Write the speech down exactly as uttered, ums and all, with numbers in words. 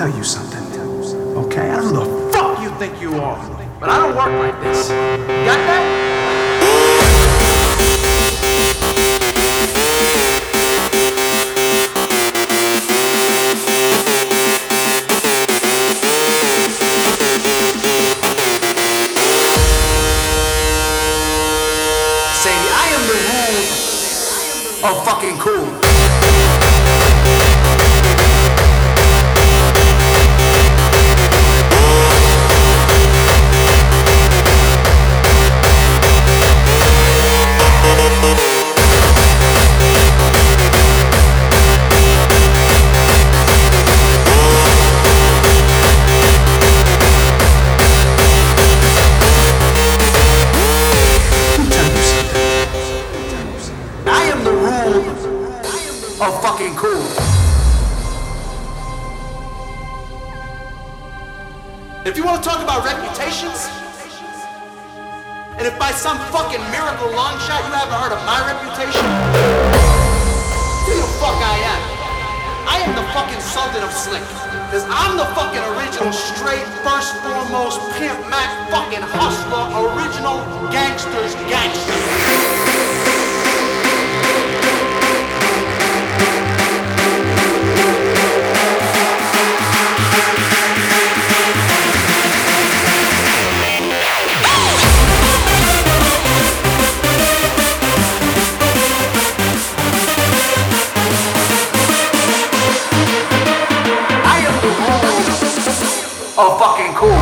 tell you something, okay? I don't know who the fuck you think you are, but I don't work like this. Got that? Oh, fucking cool. Oh, fucking cool. If you want to talk about reputations, and if by some fucking miracle long shot you haven't heard of my reputation, who the fuck I am? I am the fucking Sultan of Slick. Cause I'm the fucking original straight, first foremost, pimp Mac fucking hustler, original gangster's gangster. Oh, fucking cool.